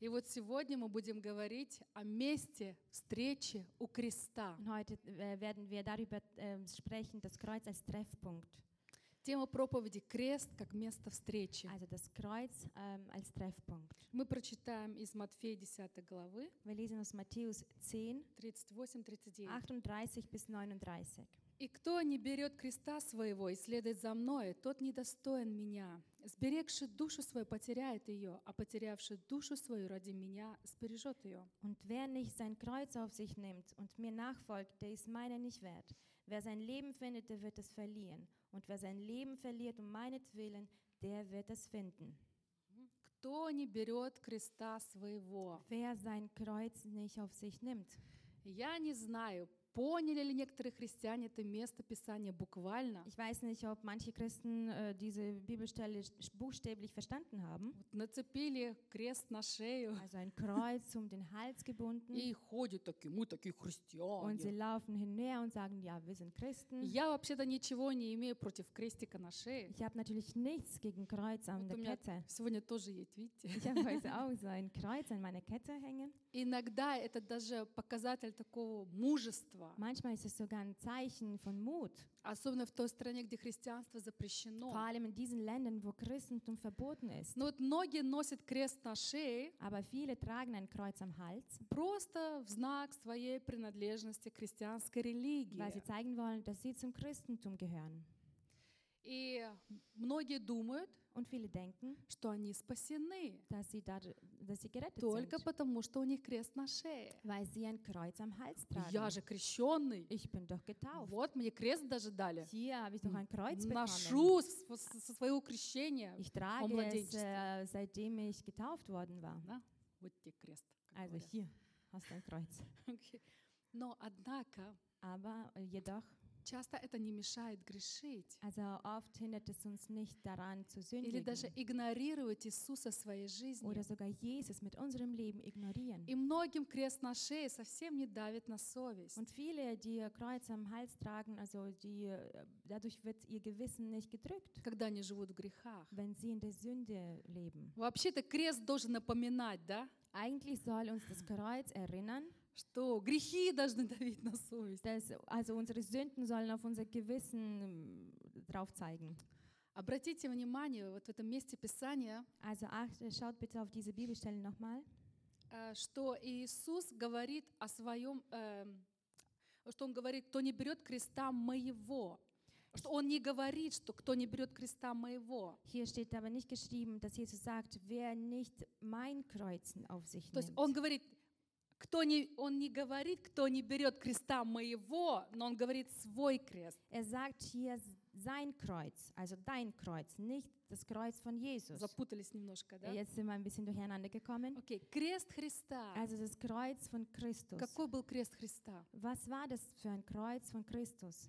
И вот сегодня мы будем говорить о месте встречи у креста. Und heute werden wir darüber sprechen, das Kreuz als Treffpunkt. Тема проповеди «Крест как место встречи». Also das Kreuz als Treffpunkt. Мы прочитаем из Матфея 10 главы, Wir lesen aus Matthäus 10, 38-39. 38 bis 39. «И кто не берет креста своего и следует за мной, тот недостоин меня. Сберегший душу свою потеряет ее, а потерявший душу свою ради меня сбережет ее». Und wer nicht sein Kreuz auf sich nimmt und mir nachfolgt, der ist meiner nicht wert. Wer sein Leben findet, der wird es verlieren. Und wer sein Leben verliert um meinetwillen, der wird es finden. «Кто не берет креста своего». Wer sein Kreuz nicht auf sich nimmt. Я не знаю, поняли ли некоторые христиане это место Писания буквально. Ich weiß nicht, ob manche Christen diese Bibelstelle buchstäblich verstanden haben. Вот нацепили крест на шею Also ein Kreuz um den Hals gebunden. и ходят такие, мы такие Und sie христиане. laufen hinher und sagen, ja, wir sind Christen. Я вообще-то ничего не имею против крестика на шее. Ich habe natürlich nichts gegen Kreuz an Вот der у меня Kette. сегодня тоже есть, видите? Ich habe heute auch so ein Kreuz an meiner Kette hängen. Иногда это даже показатель такого мужества, Manchmal ist es sogar ein Zeichen von Mut. особенно в той стране, где христианство Vor запрещено. allem in diesen Ländern, wo Christentum verboten ist. Но вот многие носят крест на шее Aber viele tragen ein Kreuz am Hals, просто в знак своей принадлежности к христианской weil религии. sie zeigen wollen, dass sie zum Christentum gehören. И многие думают, Und viele denken, что они спасены dass sie gerettet только sind, потому, что у них крест на шее. weil sie ein Kreuz am Hals Я tragen. же крещенный. Ich bin doch getauft. Вот мне крест даже дали. Hier habe ich doch ein Kreuz bekommen. Ношу со своего крещения Ich во trage es, младенчестве. seitdem ich getauft worden war. Да? Вот тебе крест. как Also говорят. hier hast du ein Kreuz. Окей. Но, однако, Aber jedoch, часто это не мешает грешить also oft hindert es uns nicht daran zu или даже sündigen игнорировать Иисуса в своей жизни. oder sogar Jesus mit unserem Leben ignorieren. И многим крест на шее совсем не давит на совесть. Und viele, die ihr Kreuz am Hals tragen, also dadurch wird ihr Gewissen nicht gedrückt, Когда они живут в грехах. wenn sie in der Sünde leben. Вообще-то крест должен напоминать, да, Eigentlich soll uns das Kreuz erinnern, что грехи должны давить на совесть. also unsere Sünden sollen auf unser Gewissen drauf zeigen. Обратите внимание, вот в этом месте Писания, Also schaut bitte auf diese Bibelstelle nochmal, что Иисус говорит о своем, что Он говорит, кто не берет креста моего. Что Он не говорит, что кто не берет креста моего. Hier steht aber nicht geschrieben, dass Jesus sagt, wer nicht mein Kreuz auf sich То есть nimmt. Он говорит, Он не говорит, кто не берет креста моего, но Он говорит свой крест. sagt hier sein Kreuz, also dein Kreuz, nicht das Kreuz von Jesus. Запутались немножко, да? Jetzt sind wir ein bisschen durcheinander gekommen. Окей, крест Христа. Also das Kreuz von Christus. Какой был крест Христа? Was war das für ein Kreuz von Christus?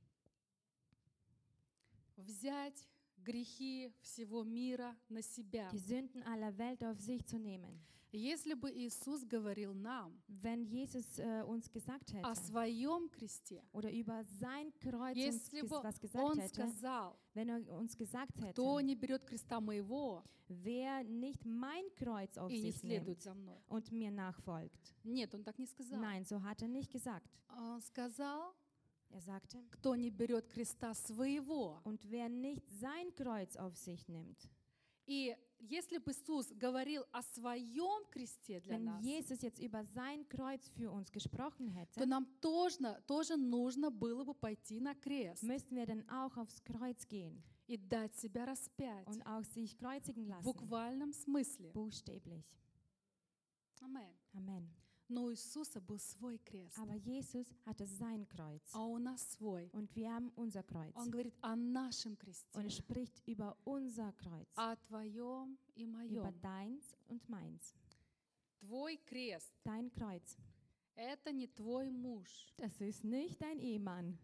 Взять грехи всего мира на себя. Die Sünden aller Welt auf sich zu nehmen. Если бы Иисус говорил нам Wenn Jesus uns gesagt о hätte своем кресте, oder über sein Kreuz uns если бы was gesagt Он hätte, сказал, wenn uns gesagt кто hätte, не берет креста моего wer nicht mein Kreuz auf и не sich следует nimmt за мной. und mir nachfolgt. Нет, Он так не сказал. Nein, so hat er nicht gesagt. Он сказал, Er sagte, кто не берет креста своего. und wer nicht sein Kreuz auf sich nimmt. И если бы Иисус говорил о своем кресте для Wenn нас, Jesus jetzt über sein Kreuz für uns gesprochen то hätte, нам тоже нужно было бы пойти на крест müssten wir dann auch aufs Kreuz gehen и дать себя распять und auch sich kreuzigen в lassen. буквальном смысле. Buchstäblich. Amen. Amen. Но у Иисуса был свой крест, Aber Jesus hatte sein Kreuz а у нас свой. und wir haben unser Kreuz. Он говорит о нашем кресте, Und er spricht über unser Kreuz, о твоем и über моем. deins und meins. Твой крест Dein Kreuz, — это не твой муж. das ist nicht dein Ehemann.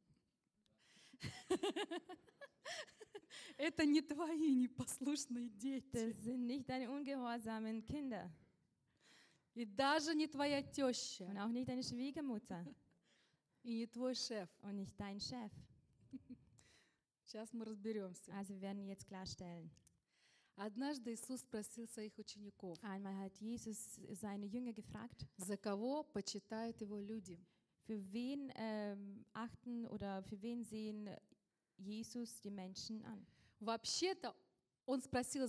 Это не твои непослушные дети. Das sind nicht deine ungehorsamen Kinder И даже не твоя теща. und auch nicht deine Schwiegermutter И не твой шеф. und nicht dein Chef. Сейчас мы разберемся. Also wir werden jetzt klarstellen. Однажды Иисус спросил своих учеников, Einmal hat Jesus seine Jünger gefragt, за кого почитают его люди. für wen achten oder für wen sehen Jesus die Menschen an? Вообще-то он спросил,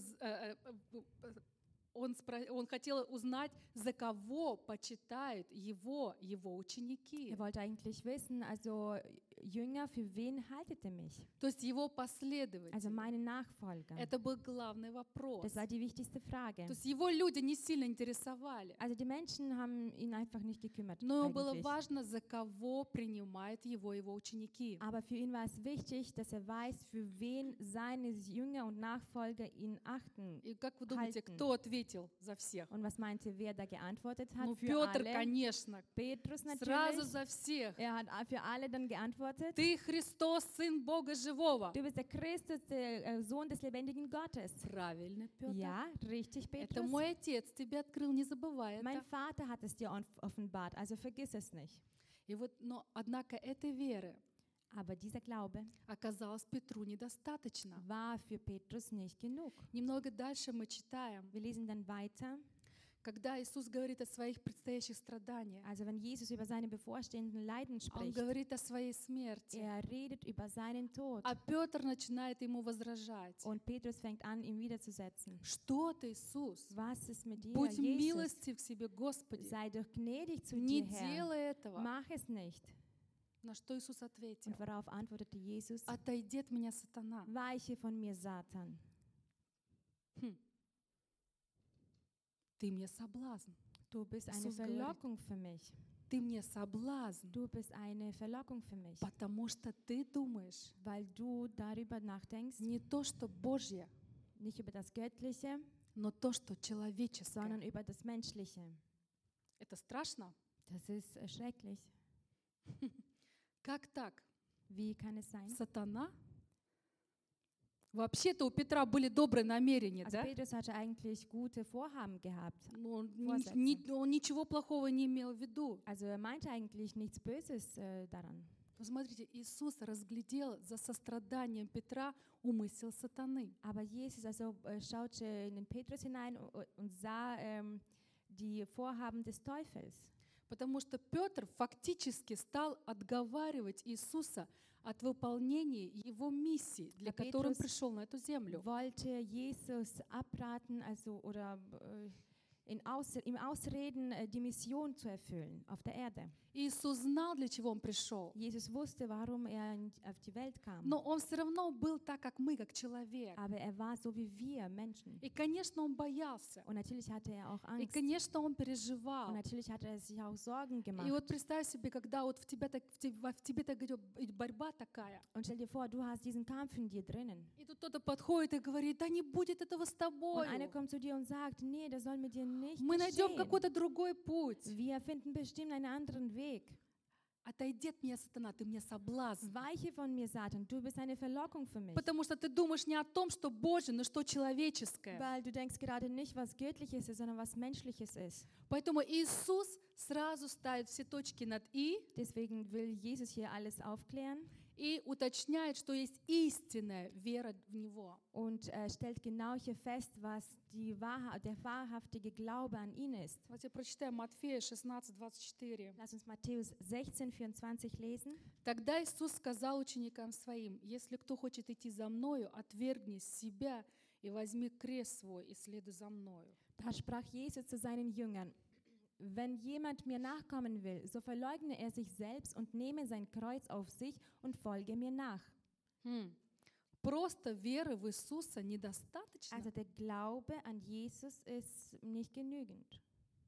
он хотел узнать, за кого почитают его ученики. Er wollte eigentlich wissen, also Jünger, für wen haltet ihr mich? То есть его Also последователи. meine Nachfolger. Это был главный вопрос. Das war die wichtigste Frage. То есть его люди не сильно интересовали. Also die Menschen haben ihn einfach nicht gekümmert. Но ему было Eigentlich. важно, за кого принимают его ученики. Aber für ihn war es wichtig, dass er weiß, für wen seine Jünger und Nachfolger ihn achten. И как вы думаете, Halten. кто ответил за всех? Und was meint ihr, wer da geantwortet hat? Ну, Für Петр, alle. конечно, Petrus сразу natürlich. за всех. Er hat für alle dann geantwortet. Ты Христос, Сын Бога Живого. Du bist der Christus, der Sohn des lebendigen Gottes. Правильно, Петр. Ja, richtig, Это Petrus. мой отец тебе открыл, не забывай Mein это. Vater hat es dir offenbart, also vergiss es nicht. И вот, но, однако, этой веры Aber dieser Glaube оказалось Петру недостаточно. war für Petrus nicht genug. Немного дальше мы читаем, Wir lesen dann weiter. когда Иисус говорит о своих предстоящих страданиях. Also wenn Jesus über seine bevorstehenden Leiden Он spricht, говорит о своей смерти. er redet über seinen Tod. А Петр начинает ему возражать. Und Petrus fängt an, ihn wiederzusetzen. Что ты, Иисус? Was ist mit dir, Будь Jesus? милостив к себе, Господи. Sei doch gnädig zu Не dir, Herr. делай этого. Mach es nicht. На что Иисус ответил? Und worauf antwortete Jesus? Отойди от меня, сатана. Weiche von mir, Satan. Ты мне соблазн. Du bist eine Jesus говорит. Verlockung für mich. Ты мне соблазн. Du bist eine Verlockung für mich. Потому что ты думаешь Weil du darüber nachdenkst, не то, что Божье, nicht über das Göttliche, но то, что человеческое. sondern über das Menschliche. Это страшно? Das ist schrecklich. Как так? Wie kann es sein? Сатана? Вообще-то у Петра были добрые намерения, Also да? Petrus hatte eigentlich gute Vorhaben gehabt. Ну, Он Vorsätze. он ничего плохого не имел в виду. Also er meinte eigentlich nichts Böses daran. Но смотрите, Иисус разглядел за состраданием Петра умысел сатаны. Aber Jesus schaute in den Petrus hinein und sah die Vorhaben des Teufels. Потому что Петр фактически стал отговаривать Иисуса от выполнения его миссии, для А которой он Петрус пришел на эту землю. Wollte Jesus abraten, also oder ihm ausreden, die Mission zu erfüllen auf der Erde. Иисус знал, для чего он пришел. Jesus wusste, warum er auf die Welt kam. Но он все равно был так, как мы, как человек. Aber er war so wie wir Menschen. И, конечно, он боялся. Und natürlich hatte er auch И, Angst. конечно, он Und переживал. natürlich hatte er sich auch Sorgen gemacht. И вот представь себе, когда вот в тебе так идет борьба такая, Und stell dir vor, du hast diesen Kampf in dir drinnen. и тут кто-то подходит и говорит, да не будет этого с Und тобой. einer kommt zu dir und sagt, nee, das soll mit dir nicht Мы найдем geschehen. какой-то другой путь. Wir finden bestimmt einen anderen Weg. Отойди от меня, сатана, ты мне соблазн. Weiche von mir, Satan, du bist eine Verlockung für mich. Потому что ты думаешь не о том, что Божье, но что человеческое. Weil du denkst gerade nicht, was Göttliches ist, sondern was Menschliches ist. Поэтому Иисус сразу ставит все точки над «и» Deswegen will Jesus hier alles aufklären и уточняет, что есть истинная вера в Него. und stellt genau hier fest, was der wahrhaftige Glaube an ihn ist. Давайте прочитаем Матфея 16:24. Lass uns Matthäus 16,24 lesen. Тогда Иисус сказал ученикам Своим, «Если кто хочет идти за Мною, отвергни себя и возьми крест свой и следуй за Мною». Da sprach Jesus zu seinen Jüngern: Wenn jemand mir nachkommen will, so verleugne er sich selbst und nehme sein Kreuz auf sich und folge mir nach. Просто веры в Иисуса недостаточно. Also der Glaube an Jesus ist nicht genügend.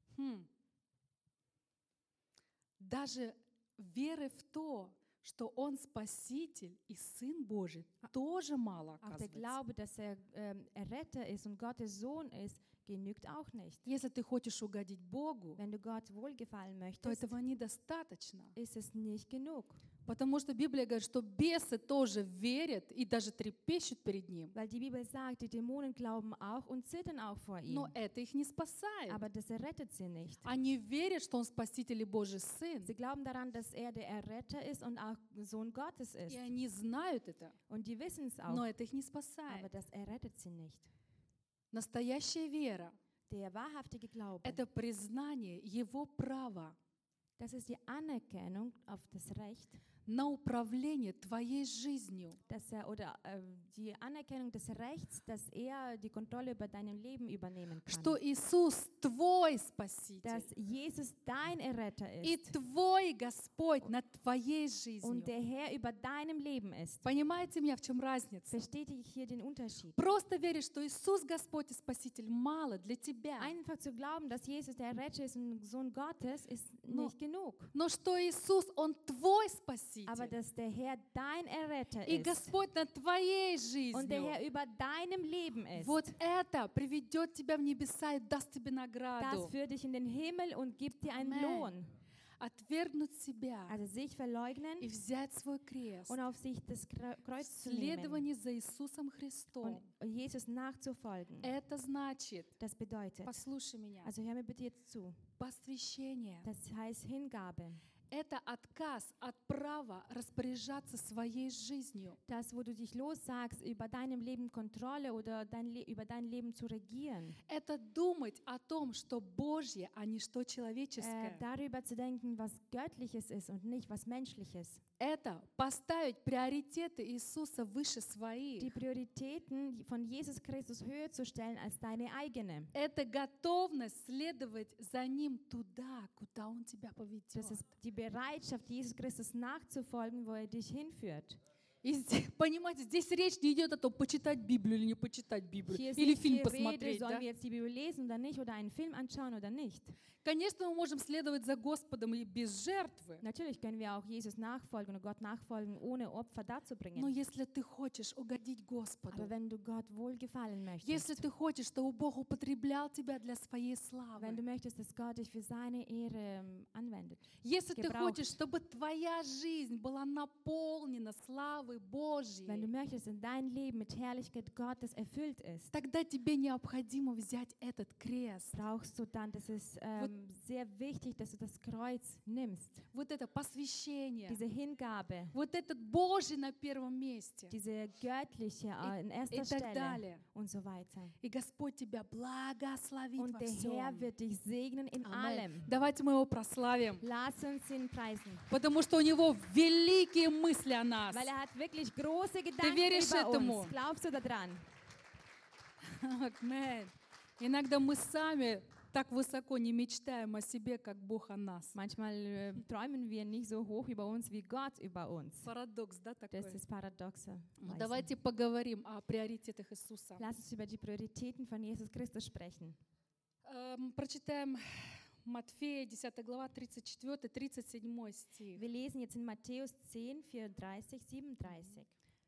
Даже веры в то, что Он Спаситель и Сын Божий, тоже мало, Auch der оказывается. Glaube, dass er Erretter ist und Gottes Sohn ist, genügt auch nicht. Если ты хочешь угодить Богу, Wenn du Gott wohlgefallen то möchtest, этого недостаточно. ist es nicht genug. Потому что Библия говорит, что бесы тоже верят и даже трепещут перед Ним. Weil die Bibel sagt, die Dämonen glauben auch und zittern auch vor ihm. Но это их не спасает. Aber das errettet sie nicht. Они верят, что Он Спаситель и Божий Сын. Sie glauben daran, dass er der Erretter ist und auch Sohn Gottes ist. И они знают это. Und die wissen es auch. Но это их не Aber спасает. das errettet sie nicht. Настоящая вера Der wahrhaftige – Glaube, это признание Его права das ist die Anerkennung auf das Recht, на управление твоей жизнью. dass die Anerkennung des Rechts, dass er die Kontrolle über deinem Leben übernehmen kann. Что Иисус твой Спаситель Dass Jesus dein Erretter и ist твой Господь над твоей und жизнью. der Herr über deinem Leben ist. Понимаете меня, в чем разница? Bestätige ich hier den Unterschied. Просто веришь, что Иисус Господь и Спаситель мало для тебя. Einfach zu glauben, dass Jesus der Retter ist und Sohn Gottes, ist No. nicht genug. Но что Иисус, Он твой Aber Спаситель. dass der Herr dein Erretter И ist Господь над твоей und der Herr жизнью. über deinem Leben ist, Вот это приведет тебя в небеса и даст тебе das награду. führt dich in den Himmel und gibt dir einen Amen. Lohn. Отвергнуть себя Also sich verleugnen и взять свой крест. und auf sich das Kreuz zu nehmen Следование за Иисусом Христом. und Jesus nachzufolgen. Это значит, Das bedeutet, послушай меня, also hör mir bitte jetzt zu, посвящение. das heißt Hingabe. Это отказ от права распоряжаться своей жизнью. Das, wo du dich lossagst, über deinem Leben Kontrolle oder über dein Leben zu regieren. Это думать о том, что Божье, а не что человеческое. Darüber zu denken, was Göttliches ist und nicht was Menschliches. Это поставить приоритеты Иисуса выше своих. Die Prioritäten von Jesus Christus höher zu stellen als deine eigene. Это готовность следовать за Ним туда, куда Он тебя поведет. Das ist die Bereitschaft, Jesus Christus nachzufolgen, wo er dich hinführt. И понимаете, здесь речь не идет о том, почитать Библию или не почитать Библию, Hier ist или nicht фильм die Rede, посмотреть. sollen Да? wir jetzt die Bibel lesen oder nicht oder einen Film anschauen oder nicht. Конечно, мы можем следовать за Господом и без жертвы. Natürlich können wir auch Jesus nachfolgen und Gott nachfolgen, ohne Opfer Но darzubringen. если ты хочешь угодить Господу, Aber wenn du Gott wohlgefallen если möchtest, ты хочешь, чтобы Бог употреблял тебя для своей славы, wenn du möchtest, dass Gott dich für seine Ehre anwendet, если ты gebraucht. хочешь, чтобы твоя жизнь была наполнена славой Божьей, wenn du möchtest, dass dein Leben mit Herrlichkeit Gottes erfüllt ist, тогда тебе необходимо взять этот крест. brauchst du dann, das ist sehr wichtig, dass du das Kreuz nimmst, Вот это посвящение, diese Hingabe, вот этот Божий на первом месте diese göttliche in и erster так Stelle далее. und so weiter. И Господь тебя благословит Und во der Herr всем. wird dich segnen in Amen. allem. Давайте мы его прославим, Lass uns ihn preisen, потому что у него великие мысли о нас. weil er hat wirklich große Gedanken веришь über этому? uns. Glaubst du daran? Amen. Иногда мы сами так высоко не мечтаем о себе, как Бог о нас. Manchmal träumen wir nicht so hoch über uns wie Gott über uns. Парадокс, да, такой? Das ist paradoxe. Weise. Давайте поговорим о приоритетах Иисуса. Lass uns über die Prioritäten von Jesus Christus sprechen. Прочитаем Матфея, 10 глава, 34-37 стих. Wir lesen jetzt in Matthäus 10, 34, 37.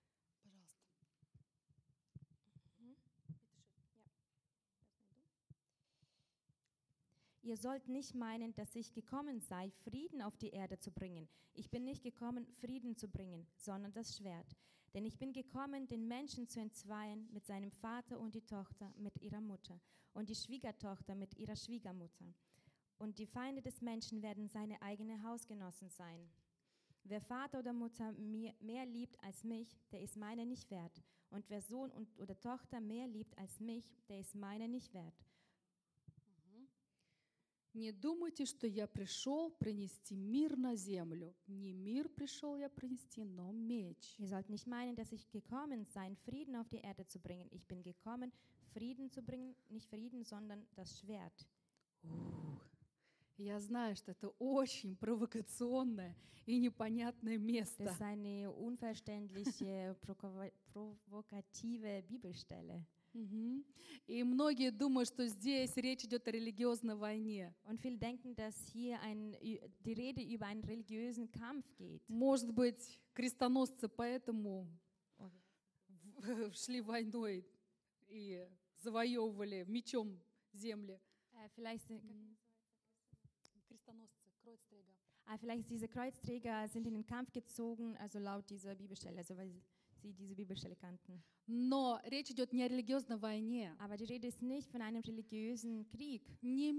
Ihr sollt nicht meinen, dass ich gekommen sei, Frieden auf die Erde zu bringen. Ich bin nicht gekommen, Frieden zu bringen, sondern das Schwert. Denn ich bin gekommen, den Menschen zu entzweien mit seinem Vater und die Tochter mit ihrer Mutter und die Schwiegertochter mit ihrer Schwiegermutter. Und die Feinde des Menschen werden seine eigenen Hausgenossen sein. Wer Vater oder Mutter mehr liebt als mich, der ist meiner nicht wert. Und wer Sohn oder Tochter mehr liebt als mich, der ist meiner nicht wert. Не думайте, что я пришел принести мир на землю. Не мир пришел я принести, но меч. Ihr sollt nicht meinen, dass ich gekommen sei, Frieden auf die Erde zu bringen. Ich bin gekommen, Frieden zu bringen, nicht Frieden, sondern das Schwert. Я знаю, что это очень провокационное и непонятное место. Das ist eine unverständliche, provokative Bibelstelle. И многие думают, что здесь речь идет о религиозной войне. Und viele denken, dass hier die Rede über einen religiösen Kampf geht. Может быть, крестоносцы поэтому шли войной и завоевывали мечом земли. Vielleicht Крестоносцы, Kreuzträger. Vielleicht diese Kreuzträger sind in den Kampf gezogen, also laut dieser Bibelstelle, also weil sie diese Bibelstelle kannten. Но речь идет не о религиозной войне. Aber die Rede ist nicht von einem religiösen Krieg. Не мир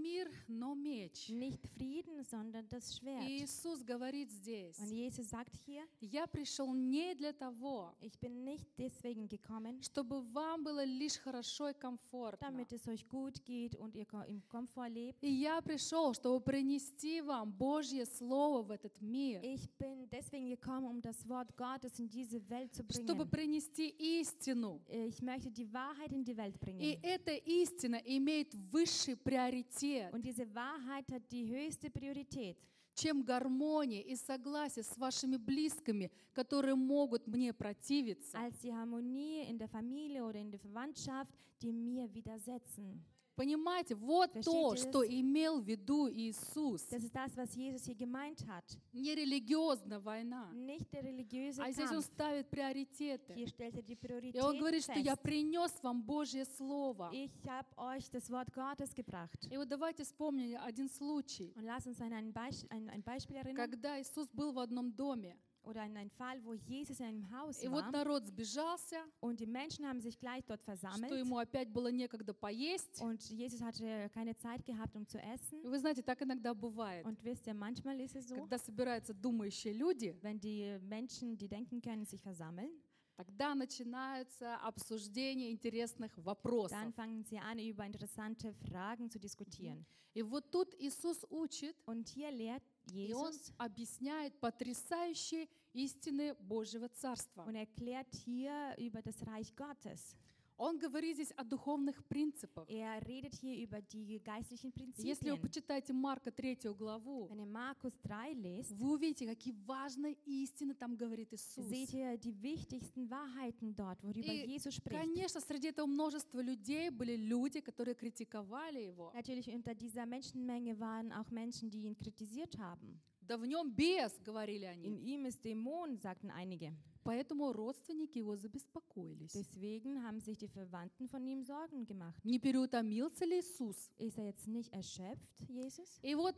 но меч. Nicht Frieden, sondern das Schwert. И Иисус говорит здесь, Und Jesus sagt hier, я пришел не для того, ich bin nicht deswegen gekommen, чтобы вам было лишь хорошо и комфортно. damit es euch gut geht und ihr im Komfort lebt. И я пришел, чтобы принести вам Божье Слово в этот мир, Ich bin deswegen gekommen, um das Wort Gottes in diese Welt zu чтобы bringen. принести истину. Ich möchte die Wahrheit in die Welt И bringen. эта истина имеет высший приоритет, Und diese Wahrheit hat die höchste Priorität, чем гармония и согласие с вашими близкими, которые могут мне противиться. als die Harmonie in der Familie oder in der Verwandtschaft, die mir widersetzen. Понимаете, вот Versteht то, ihr что das? имел в виду Иисус. Das ist das, was Jesus hier gemeint hat. Не религиозная война, Nicht der religiöse а здесь Он Kampf. ставит приоритеты. Hier stellt er die И Он Prioritäten говорит, что я fest. принес вам Божье Слово. Ich habe euch das Wort Gottes gebracht. И вот давайте вспомним один случай, Und lass uns an ein Beispiel erinnern когда Иисус был в одном доме. oder an einen Fall, wo Jesus in einem Haus И вот war народ сбежался, und die Menschen haben sich gleich dort что versammelt ему опять было некогда поесть. und Jesus hatte keine Zeit gehabt, um zu И essen. вы знаете, так иногда бывает. Und wisst ihr, manchmal ist es so, Когда собираются думающие люди, wenn die Menschen, die denken können, sich versammeln, тогда начинается обсуждение интересных вопросов. dann fangen sie an, über interessante Fragen zu diskutieren. И вот тут Иисус учит, Und hier lehrt и Он Jesus объясняет потрясающие истины Божьего Царства. und erklärt hier über das Reich Gottes. Он говорит здесь о духовных принципах. Er redet hier über die geistlichen Если вы Prinzipien. почитаете Марка 3 главу, Wenn ihr Markus 3 lest, вы увидите, какие важные истины там говорит Иисус. seht ihr die wichtigsten Wahrheiten dort, worüber И, Jesus spricht. конечно, среди этого множества людей были люди, которые критиковали Его. Natürlich unter dieser Menschenmenge waren auch Menschen, die ihn kritisiert haben. Да в нем бес, говорили они. In ihm ist Dämon, sagten einige. Поэтому родственники его забеспокоились. Deswegen haben sich die Verwandten von ihm Sorgen gemacht. Не переутомился ли Иисус? Ist er jetzt nicht erschöpft, Jesus? И вот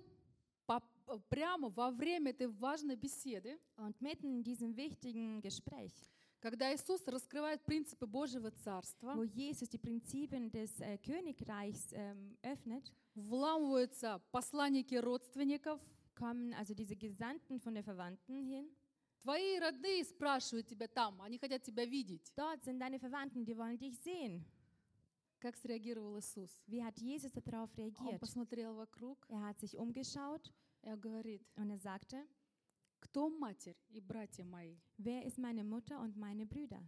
прямо во время этой важной беседы, Und mitten in diesem wichtigen Gespräch, когда Иисус раскрывает принципы Божьего Царства, wo Jesus die Prinzipien des Königreichs öffnet, вламываются посланники родственников. kommen also diese Gesandten von den Verwandten hin. Твои родные спрашивают тебя там, они хотят тебя видеть. Dort sind deine Verwandten, die wollen dich sehen. Как среагировал Иисус? Wie hat Jesus darauf Он reagiert? посмотрел вокруг Er hat sich umgeschaut и говорит, und er sagte, кто матерь и братья мои? wer ist meine Mutter und meine Brüder?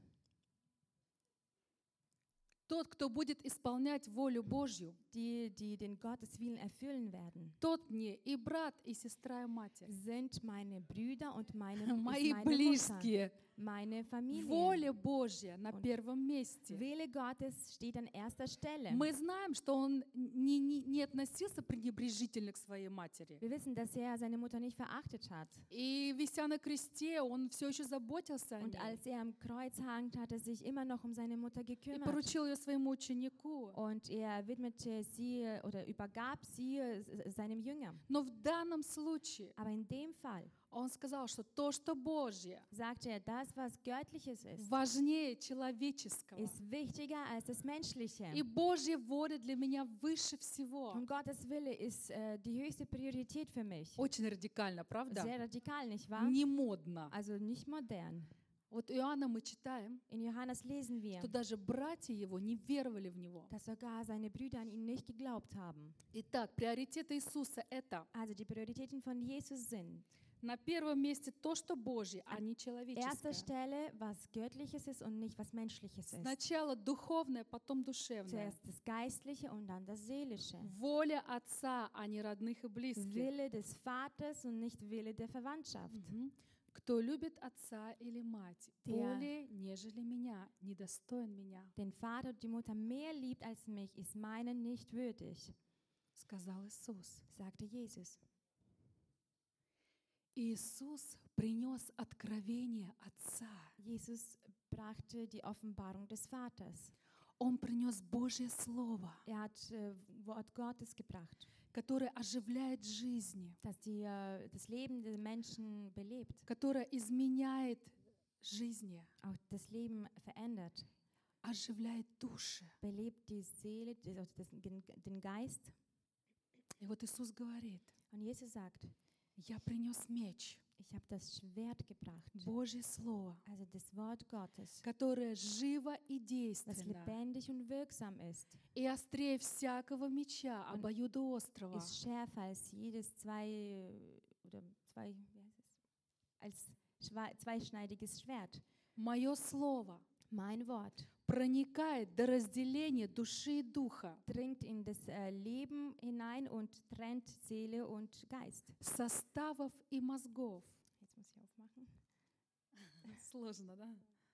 Тот, кто будет исполнять волю Божью, Die den Gotteswillen erfüllen werden, тот мне и брат, и сестра, и матерь. sind meine Brüder und meine Мои Mutter, близкие. meine Familie. Воля Божья на первом месте. Wille Gottes steht an erster Stelle. Мы знаем, что он не относился пренебрежительно к своей матери. Wir wissen, dass er seine Mutter nicht verachtet hat. И вися на кресте, он все еще заботился о Und ней. als er am Kreuz hang, hat er sich immer noch um seine Mutter И gekümmert. поручил ее своему ученику. Und er widmete sie oder übergab sie seinem Jünger. Но в данном случае Aber in dem Fall он сказал, что то, что Божье, sagte er, das, was Göttliches ist, важнее человеческого. ist wichtiger als das Menschliche. И Божья воля для меня выше всего. Und Gottes Wille ist die höchste Priorität für mich. Очень радикально, правда? Sehr radikal, nicht wahr? Не модно. Also nicht modern. Вот Иоанна мы читаем, In Johannes lesen wir, что даже братья его не веровали в него. dass sogar seine Brüder an ihn nicht geglaubt haben. Итак, приоритеты Иисуса — это Also die Prioritäten von Jesus sind на первом месте то, что Божье, а не erster человеческое. Stelle, was Göttliches ist und nicht was Menschliches ist. Сначала духовное, потом душевное. Zuerst das Geistliche und dann das Seelische. Воля Отца, а не родных и близких. Wille des Vaters und nicht Wille der Verwandtschaft. Мгм. Кто любит отца или мать Der- более, нежели меня, недостоин меня, Den Vater und die Mutter mehr liebt als mich, ist meinen nicht würdig, сказал Иисус. sagte Jesus. Иисус принес откровение Отца. Jesus brachte die Offenbarung des Vaters. Он принес Божье Слово, Er hat Wort Gottes gebracht, которое оживляет жизни, das das Leben der Menschen belebt, которое изменяет жизни, auch das Leben verändert, оживляет души. belebt die Seele, den Geist. И вот Иисус говорит, Und Jesus sagt, я принес меч, ich habe das Schwert gebracht, Божье Слово, also das Wort Gottes, которое живо и das действенно, lebendig und wirksam ist, и острее всякого меча, обоюдоострого, ist schärfer als jedes als zweischneidiges Schwert. мое Слово Mein Wort проникает до разделения души и духа, dringt in das Leben hinein und trennt Seele und Geist. составов и мозгов. Jetzt muss ich aufmachen. Сложно, да?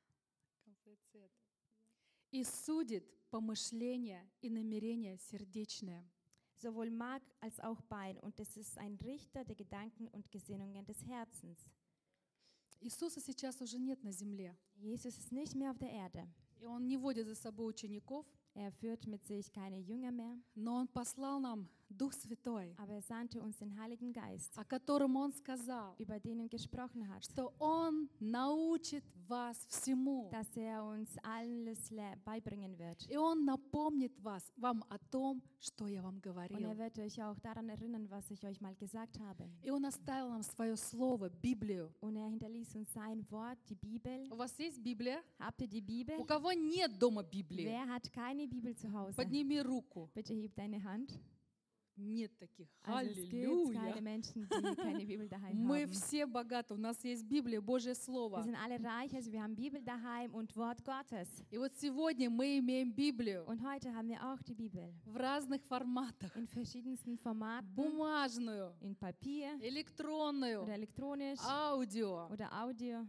И судит помышления и намерения сердечные. Sowohl Mark als auch Bein, und es ist ein Richter der Gedanken und Gesinnungen des Herzens. Иисуса сейчас уже нет на земле, Jesus ist nicht mehr auf der Erde. и Он не водит за собой учеников, Führt mit sich keine Jünger mehr, но Он послал нам Дух Святой, aber sandte uns den Heiligen Geist, о котором Он сказал, über den er gesprochen hat, что Он научит вас всему, dass uns alles beibringen wird. и Он напомнит вам о том, что я вам Und говорил. wird euch auch daran erinnern, was ich euch mal gesagt habe. И Он оставил нам свое слово, Библию. Und hinterließ uns sein Wort, die Bibel. У вас есть Библия? Habt ihr die Bibel? У кого нет дома Библии? Wer hat keine Bibel zu Hause? Подними руку. Bitte heb deine Hand. Нет таких. Also es gibt keine Аллилуйя. Menschen, die keine Bibel daheim Мы haben. все богаты, у нас есть Библия, Божье Wir Слово. sind alle reich, also wir haben Bibel daheim und Wort Gottes. И вот сегодня мы имеем Библию Und heute haben wir auch die Bibel в разных форматах. in verschiedensten Formaten, Бумажную, in Papier электронную, oder elektronisch аудио, oder Audio,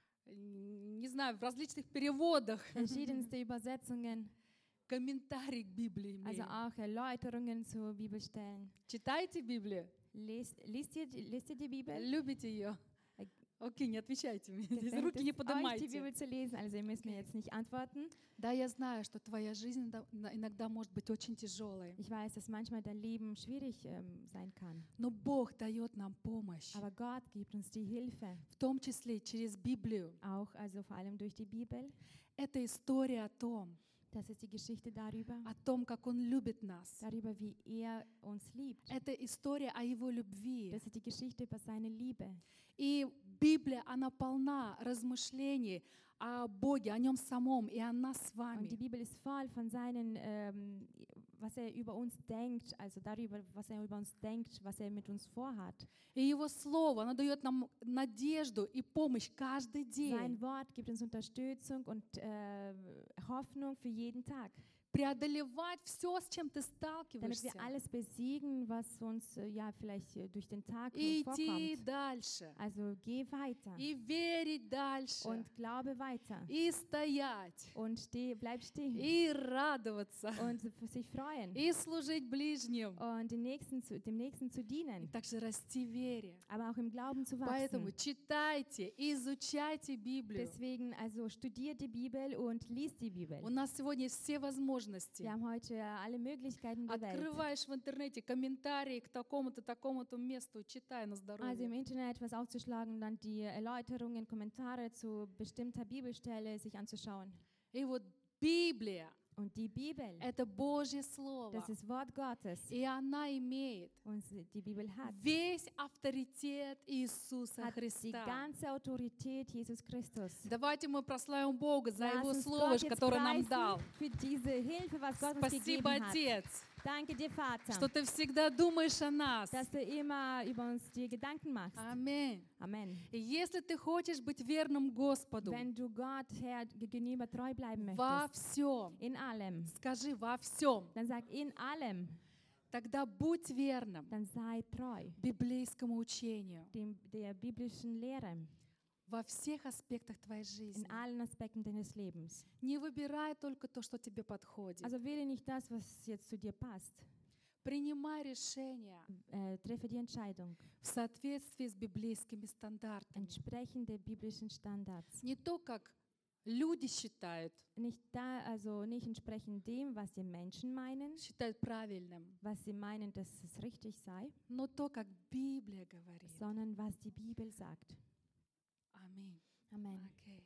не знаю, в различных переводах. verschiedenste Übersetzungen, Комментарий к Библии also имеем. auch Erläuterungen zu Bibelstellen. Читаете Библию? Lest ihr die Bibel? Любите ее? Окей, не отвечайте мне. Здесь Gefällt руки не es euch, die поднимайте. Bibel zu lesen? Also ihr müsst mir jetzt nicht antworten. Да, я знаю, что твоя жизнь иногда может быть очень тяжелой. Ich weiß, dass manchmal dein Leben schwierig sein kann. Но Бог дает нам помощь, Aber Gott gibt uns die Hilfe, в том числе через Библию. auch also vor allem durch die Bibel. Это история о том, Das ist die Geschichte darüber, как Он любит нас. darüber, wie er uns liebt. Это история о Его любви. Das ist die Geschichte über seine Liebe. И Библия, она полна размышлений о Боге, о Нем самом и о нас с Und die вами. Bibel ist voll von seinen, was er über uns denkt, also darüber, was er über uns denkt, was er mit uns vorhat. И Его Слово, оно дает нам надежду и помощь каждый Sein день Wort gibt uns Unterstützung und Hoffnung für jeden Tag, преодолевать все, с чем ты damit сталкиваешься, wir alles besiegen, was uns ja vielleicht durch den Tag и идти vorkommt. дальше, Also geh weiter и верить дальше, und glaube weiter и стоять, und bleib stehen и радоваться, und sich freuen и служить ближним, und dem Nächsten zu и dienen, также расти в вере. aber auch im Glauben zu Поэтому wachsen. читайте, изучайте Библию. Deswegen also studiert die Bibel und liest die Bibel. У нас сегодня есть все возможности. Wir haben heute alle Möglichkeiten der Welt. Открываешь в интернете комментарии к такому-то месту, читай на Also здоровье. im Internet was aufzuschlagen, dann die Erläuterungen, Kommentare zu bestimmter Bibelstelle sich anzuschauen. И вот Библия Und die Bibel, — это Божье Слово. das ist Wort Gottes. И она имеет Und die Bibel hat весь авторитет Иисуса die Христа. ganze Autorität Jesus Christus. Давайте мы прославим Бога за Lass Его uns Слово, Gott jetzt которое нам preisen дал. für diese Hilfe, was Gott uns Спасибо, gegeben hat. Отец, Danke dir, Vater, что Ты всегда думаешь о нас. dass du immer über uns dir Gedanken machst. Аминь. Amen. И если ты хочешь быть верным Господу Wenn du Gott, Herr, gegenüber treu bleiben во möchtest, всем, in allem, скажи во всем, dann sag in allem, тогда будь верным dann sei treu библейскому учению der biblischen Lehre во всех аспектах твоей in жизни. allen Aspekten deines Lebens. Не выбирай только то, что тебе подходит. Also wähle nicht das, was jetzt zu dir passt. Принимай решения Treffe die Entscheidung в соответствии с библейскими стандартами. entsprechend der biblischen Standards. Не то, как люди считают Nicht entsprechend dem, was die Menschen meinen, правильным, was sie meinen, dass es richtig sei, но то, как Библия говорит. sondern was die Bibel sagt. Аминь. Amen. Окей.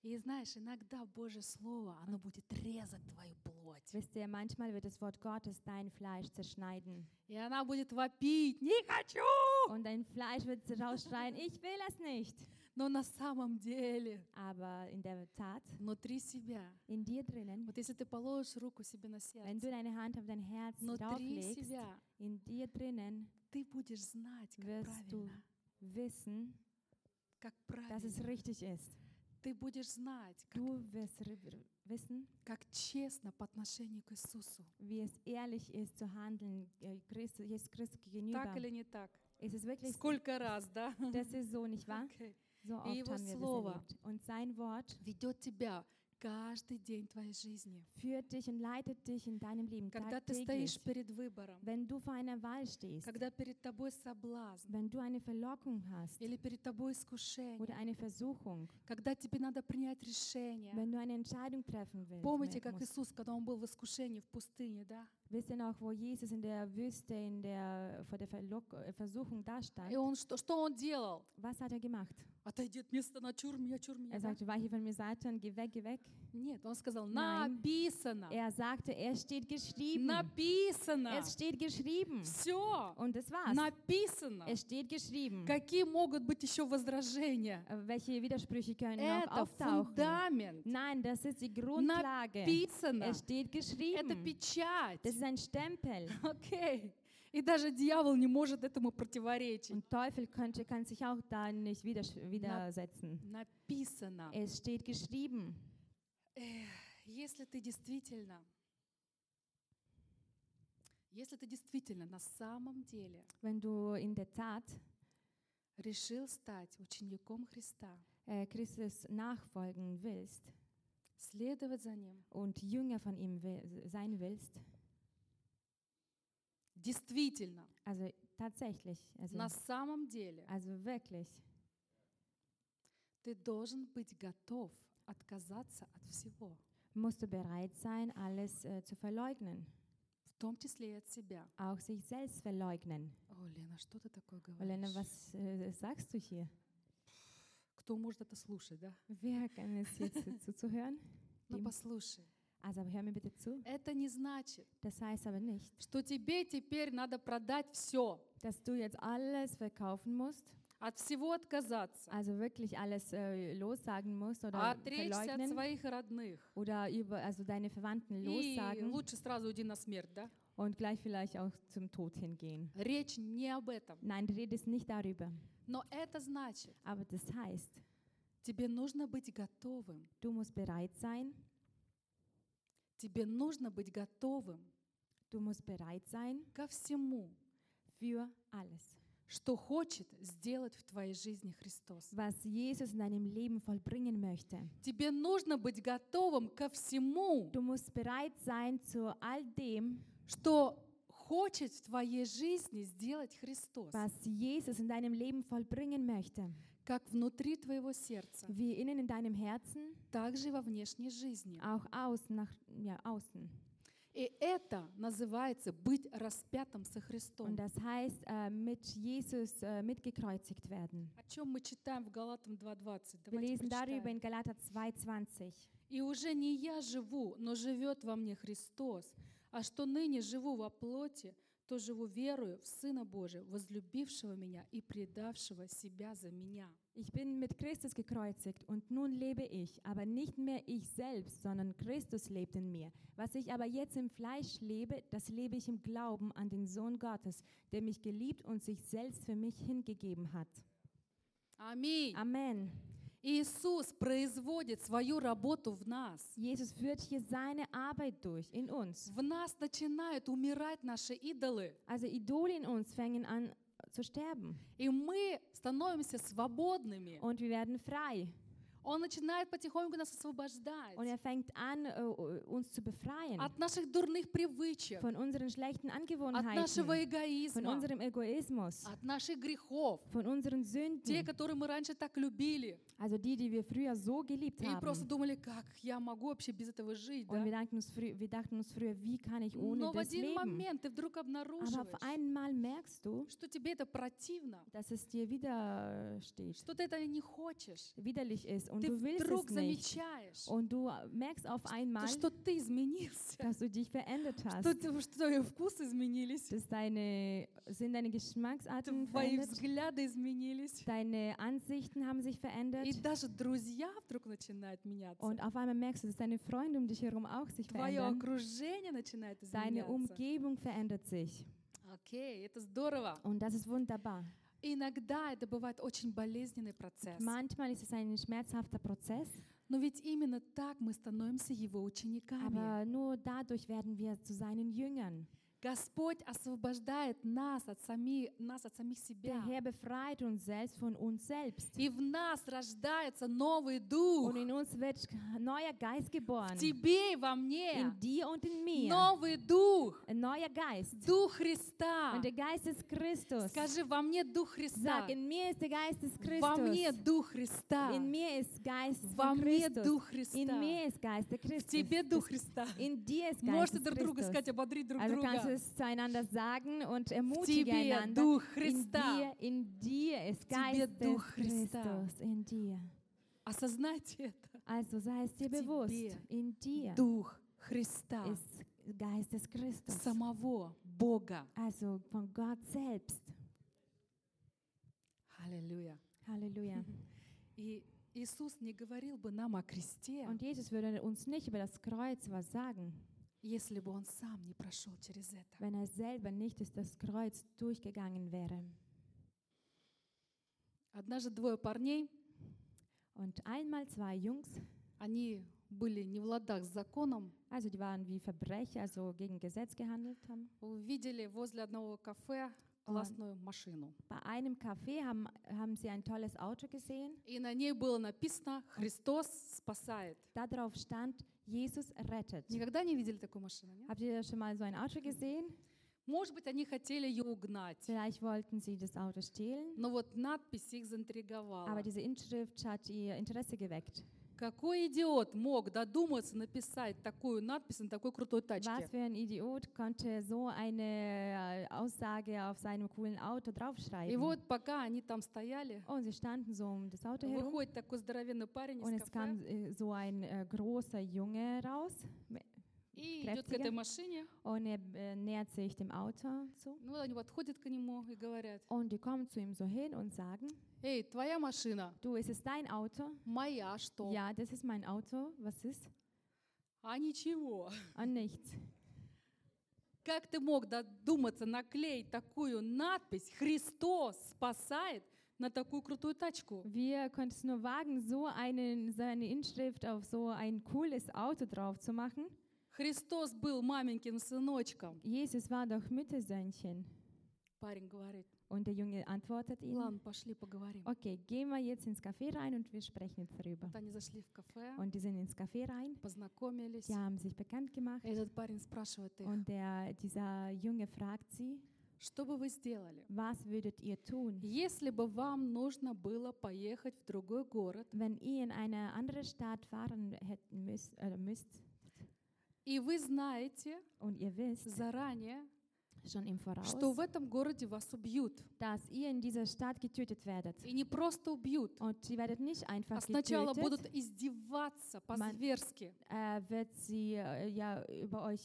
И знаешь, иногда Божье Слово, оно будет резать твою плоть. Wisst ihr, manchmal wird das Wort Gottes dein Fleisch zerschneiden. И она будет вопить, не хочу! Und dein Fleisch wird rausschreien, ich will es nicht. Но на самом деле, Aber in der Tat, внутри себя, in dir drinnen, вот если ты положишь руку себе на wenn сердце, du deine Hand auf dein Herz внутри drauflegst, себя, in dir drinnen ты будешь знать, как wirst du правильно, wissen, как dass es правильно. richtig ist. Ты будешь знать, Du wirst wissen, как честно по отношению к Иисусу. wie es ehrlich ist zu handeln, Jesus Christus gegenüber. Так или не так? Ist es wirklich so? Сколько раз, да? Das ist so, nicht wahr? Окей. So И oft Его haben wir das Слово erlebt. Und sein Wort ведет тебя каждый день твоей жизни. führt dich und leitet dich in deinem Leben Когда ты стоишь tagtäglich. перед выбором, Wenn du vor einer Wahl stehst, когда перед тобой соблазн wenn du eine Verlockung hast или перед тобой oder искушение, eine Versuchung, когда тебе надо принять решение. wenn du eine Entscheidung treffen willst. Помните, как musst. Иисус, когда Он был в искушении в пустыне, да? Wisst ihr noch, wo Jesus in der Wüste vor der Versuchung da stand? И Он, что Он делал? Was hat er gemacht? Отойди от места, чур меня, Er да? sagte, weiche von mir Satan, geh weg, geh weg. Нет, Он сказал, Nein. написано, Er sagte, es steht geschrieben. написано, Es steht geschrieben. все, Und das war's. написано. Es steht geschrieben. Какие могут быть еще возражения? Welche Widersprüche können noch Это auftauchen? фундамент, Nein, das ist die Grundlage. написано, Es steht это geschrieben. печать. Das ist ein Stempel. Окей. И даже дьявол не может этому противоречить. Und Teufel kann sich auch da nicht widersetzen. Написано. Es steht geschrieben. Если ты действительно на самом деле Wenn du in der Tat решил стать учеником Христа, Christus nachfolgen willst следовать за Ним, und Jünger von ihm sein willst, действительно, also tatsächlich, на самом деле, also wirklich, ты должен быть готов отказаться от всего, musst du bereit sein, alles zu verleugnen, в том числе и от себя. auch sich selbst verleugnen. О, Лена, что ты такое Lena, говоришь? was sagst du hier? Кто может это слушать, да? Wer kann es jetzt zuzuhören? Ну, послушай. Also hör mir bitte zu. Это не значит, Das heißt aber nicht, что тебе теперь надо продать все, dass du jetzt alles verkaufen musst, от всего отказаться, also wirklich alles lossagen musst oder отречься от verleugnen своих родных. oder also deine Verwandten И lossagen лучше сразу уйди на смерть, да? und gleich vielleicht auch zum Tod hingehen. Речь не об этом. Nein, die Rede ist nicht darüber. Но это значит, Aber das heißt, тебе нужно быть готовым. du musst bereit sein, Тебе нужно быть готовым du musst bereit sein ко всему, für alles, что хочет сделать в твоей жизни Христос. was Jesus in deinem Leben vollbringen möchte. Тебе нужно быть готовым ко всему, Du musst bereit sein zu all dem, что хочет в твоей жизни сделать Христос. was Jesus in deinem Leben vollbringen möchte. Как внутри твоего сердца, Wie innen in deinem Herzen, так же и во внешней жизни. auch außen. И это называется быть распятым со Христом. Und das heißt, mit Jesus mitgekreuzigt werden. О чем мы читаем в Галатам 2:20. Wir Давайте lesen darüber прочитаем. in Galater 2,20. «И уже не я живу, но живет во мне Христос, а что ныне живу во плоти, то живу верою в Сына Божия, возлюбившего меня и предавшего себя за меня». Ich bin mit Christus gekreuzigt und nun lebe ich, aber nicht mehr ich selbst, sondern Christus lebt in mir. Was ich aber jetzt im Fleisch lebe, das lebe ich im Glauben an den Sohn Gottes, der mich geliebt und sich selbst für mich hingegeben hat. Аминь. Amen. Иисус производит свою работу в нас. Jesus führt hier seine Arbeit durch in uns. В нас начинают умирать наши идолы. Also Idole in uns fängen an zu sterben И мы становимся свободными. und wir werden frei. Он начинает потихоньку нас освобождать Und fängt an, uns zu befreien от наших дурных привычек, von unseren schlechten от Angewohnheiten, нашего von эгоизма, unserem Egoismus, от наших грехов, von unseren те, Sünden, которые мы раньше так любили. also die wir früher so geliebt И просто haben. думали, как я могу вообще без этого жить, Und wir да? dachten uns früher, wie kann ich ohne Но в das один leben? момент ты вдруг Aber обнаруживаешь, auf einmal merkst du, что тебе это противно, dass es dir widersteht, что ты это не хочешь. widerlich ist und ты du willst вдруг es nicht. замечаешь, Und du merkst auf einmal, что ты изменился, dass du dich verändert hast. что твои вкусы изменились, Dass deine Geschmacksarten твои verändert, взгляды изменились, deine Ansichten haben sich verändert. и даже друзья вдруг начинают меняться. Und auf einmal merkst du, dass deine Freunde um dich herum auch sich Твое verändern. окружение начинает Deine изменяться. Umgebung verändert sich. Окей, это здорово. Und das ist wunderbar. Иногда это бывает очень болезненный процесс. Manchmal ist es ein schmerzhafter Prozess, Но ведь именно так мы становимся Его учениками. aber nur dadurch werden wir zu seinen Jüngern. Господь освобождает нас от самих Der себя. Herr befreit uns selbst von uns selbst. И в нас рождается новый дух. Und in uns wird neuer Geist В geboren. тебе и во мне. In dir und in mir. Новый дух. Ein neuer Geist. Дух Христа. Und der Geist des Christus. Скажи, во мне Дух Христа. Sag, in mir ist der Geist des Во мне Christus. Дух Христа. In mir ist Geist Во von мне Christus. Дух In Христа. mir ist Geist der В Christus. тебе Дух Христа. In dir ist Geist Можете des друг друга сказать, Christus. ободрить друг Also kannst du друга. es zueinander sagen und В ermutige тебе einander. Дух Христа. In dir ist тебе Geist des Дух Христа. Christus. In dir. Осознайте это. Also sei es dir тебе bewusst. In dir Дух Христа. ist Geist des Christus. Самого Бога. Also von Gott selbst. Аллилуйя. Halleluja. И Иисус не говорил бы нам о кресте, Und Jesus würde uns nicht über das Kreuz was sagen, если бы Он сам не прошел через это. wenn er selber nicht durch das Kreuz durchgegangen wäre. Однажды двое парней, Und einmal zwei Jungs, они были не в ладах с законом, also die waren wie Verbrecher, also gegen Gesetz gehandelt haben. увидели возле одного кафе классную машину. Bei einem Café haben sie ein tolles Auto gesehen. И на ней было написано «Христос спасает». Darauf stand, Jesus rettet. Никогда не видели такую машину? Нет? Habt ihr schon mal so ein Auto gesehen? Может быть, они хотели ее угнать, Vielleicht wollten sie das Auto stehlen, но вот надпись их заинтриговала. aber diese Inschrift hat ihr Interesse geweckt. Какой идиот мог додуматься написать такую надпись на такой крутой Was тачке? für ein Idiot konnte so eine Aussage auf seinem coolen Auto И draufschreiben? вот пока они там стояли, Und sie standen so um das Auto herum выходит такой здоровенный парень und из es kam кафе so ein großer Junge raus и идет к этой машине. und er nähert sich dem Auto zu. Ну, вот они подходят к нему и говорят: Und die kommen zu ihm so hin und sagen, «Эй, твоя машина, du, ist es dein Auto? моя что?» Ja, das ist mein Auto. Was ist? А ничего. Und nichts. Как ты мог додуматься наклеить такую надпись «Христос спасает» на такую крутую тачку? Wie konnte es nur wagen, so eine Inschrift auf so ein cooles Auto drauf zu machen? Христос был маменькин сыночком. Jesus war doch Müttersöhnchen. Парень говорит: Und der Junge antwortet ihm, ладно, пошли поговорим. okay, gehen wir jetzt ins Café rein und wir sprechen jetzt darüber. Вот они зашли в кафе, Und die sind ins Café rein, познакомились. die haben sich bekannt gemacht И этот парень спрашивает их: und dieser Junge fragt sie, что бы вы сделали, was würdet ihr tun, если бы вам нужно было поехать в другой город, wenn ihr in eine andere Stadt fahren hätten müsst, и вы знаете und ihr wisst заранее, schon im Voraus, что в этом городе вас убьют. dass ihr in dieser Stadt getötet werdet. И не просто убьют, Und ihr werdet nicht а einfach сначала getötet, будут издеваться по-зверски. wird sie ja über euch,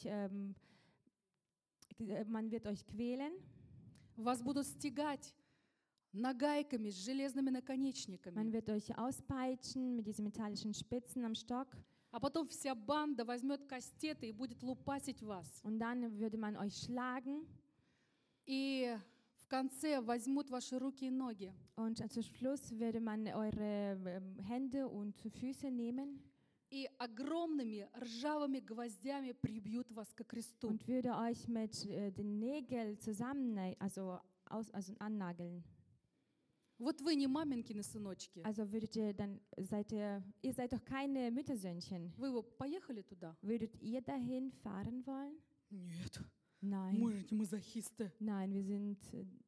man wird euch quälen. Вас будут стегать нагайками с железными наконечниками. Man wird euch auspeitschen mit diesen metallischen Spitzen am Stock. А потом вся банда возьмет кастеты и будет лупасить вас. Und dann würde man euch schlagen. И в конце возьмут ваши руки и ноги. Und zum Schluss würde man eure Hände und Füße nehmen. И огромными ржавыми гвоздями прибьют вас к кресту. Und würde euch mit den Nägeln zusammen, also annageln. Вот вы не маменькины сыночки. Also würdet ihr dann, ihr seid doch keine Müttersöhnchen. Вы бы поехали туда? Würdet ihr dahin fahren wollen? Нет, Nein. мы же не мазохисты. Nein, wir sind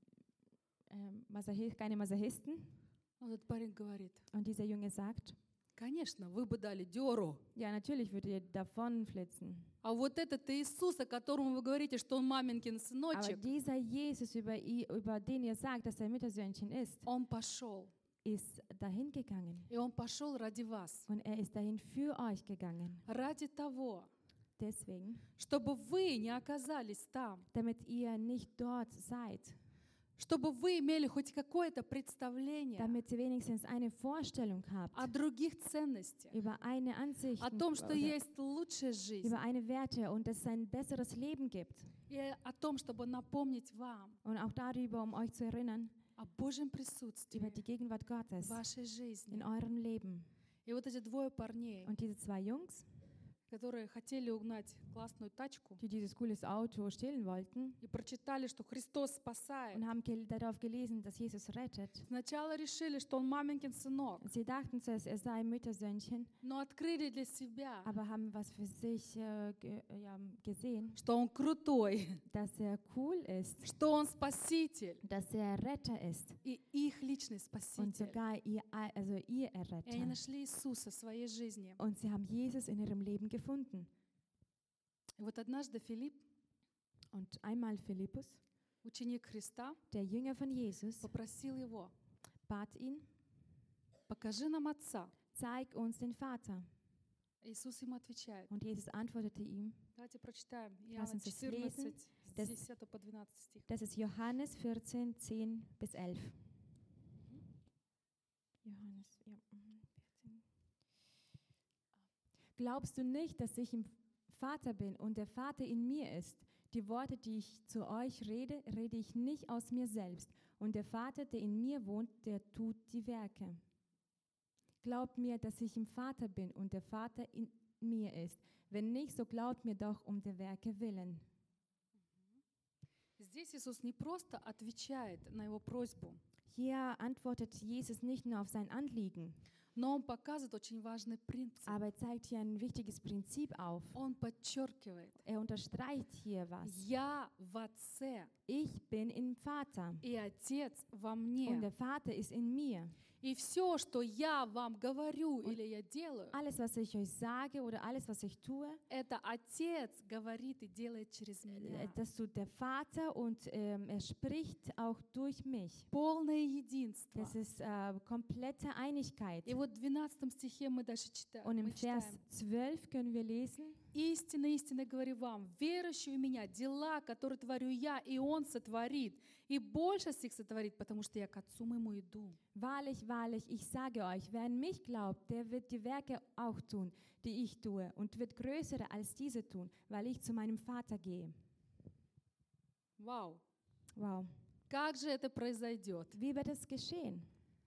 keine Masochisten. Und этот парень говорит: Und dieser Junge sagt, конечно, вы бы дали дёру. ja, natürlich würdet ihr davon flitzen. А вот этот Иисус, о котором вы говорите, что он маменькин Aber сыночек, dieser Jesus, über den ihr sagt, dass er Müttersöhnchen ist, он пошел. ist dahin gegangen. И Он пошел ради вас. Und er ist dahin für euch gegangen. Ради того, Deswegen, чтобы вы не оказались там, damit ihr nicht dort seid, чтобы вы имели хоть какое-то представление damit ihr wenigstens eine Vorstellung habt о других ценностях, über eine Ansicht, о том, что oder есть лучшая жизнь, über eine Werte und dass es ein besseres Leben gibt. и о том, чтобы напомнить вам Und auch darüber, um euch zu erinnern, о Божьем über присутствии die Gegenwart в Gottes вашей жизни. in eurem Leben. И вот эти двое парней, Und diese zwei Jungs, которые хотели угнать классную тачку die dieses cooles Auto stehlen wollten и прочитали, что Христос спасает, und haben darauf gelesen, dass Jesus rettet. сначала решили, что он маменькин сынок, Sie dachten zuerst, er sei ein Müttersöhnchen, но открыли для себя, aber haben was für sich gesehen, что он крутой, dass er cool ist, что он спаситель dass er Retter ist и их личный und спаситель. sogar ihr И они Erretter. нашли Иисуса в своей жизни. Und sie haben Jesus in ihrem Leben gefunden. И вот однажды Филипп, Und einmal Philippus, ученик Христа, der Jünger von Jesus, попросил его: bat ihn, покажи нам Отца. zeig uns den Vater. Иисус ему отвечает. Und Jesus antwortete ihm, Давайте прочитаем. Lass Иоанна uns das lesen. 14, с Das- 10 по 12 стих. das ist Johannes 14, 10 bis 11. Johannes, ja. 14. Glaubst du nicht, dass ich im Vater bin und der Vater in mir ist? Die Worte, die ich zu euch rede, rede ich nicht aus mir selbst. Und der Vater, der in mir wohnt, der tut die Werke. Glaubt mir, dass ich im Vater bin und der Vater in mir ist. Wenn nicht, so glaubt mir doch um der Werke willen. Здесь Иисус не просто отвечает на его просьбу, Hier antwortet Jesus nicht nur auf sein Anliegen, но он показывает очень важный принцип. aber er zeigt hier ein wichtiges Prinzip auf. Он подчеркивает: Er unterstreicht hier was. я в Отце, Ich bin im Vater и Отец во und мне. der Vater ist in mir. И все, что я вам говорю или я делаю, Alles, was ich euch sage oder alles, was ich tue, это Отец говорит и делает через меня. das tut der Vater und er spricht auch durch mich. Полное единство. Das ist komplette Einigkeit. И вот в 12 стихе мы дальше читаем. Und im Мы Vers читаем: 12 können wir lesen, «Истинно, истинно говорю вам, верующий в Меня, дела, которые творю я, и Он сотворит, и больше сих сотворит, потому что я к Отцу моему иду». wahrlich, wahrlich, ich sage euch, wer an mich glaubt, der wird die Werke auch tun, die ich tue, und wird größere als diese tun, weil ich zu meinem Vater gehe. Вау! Wow. Как же это произойдет? Wie wird es geschehen?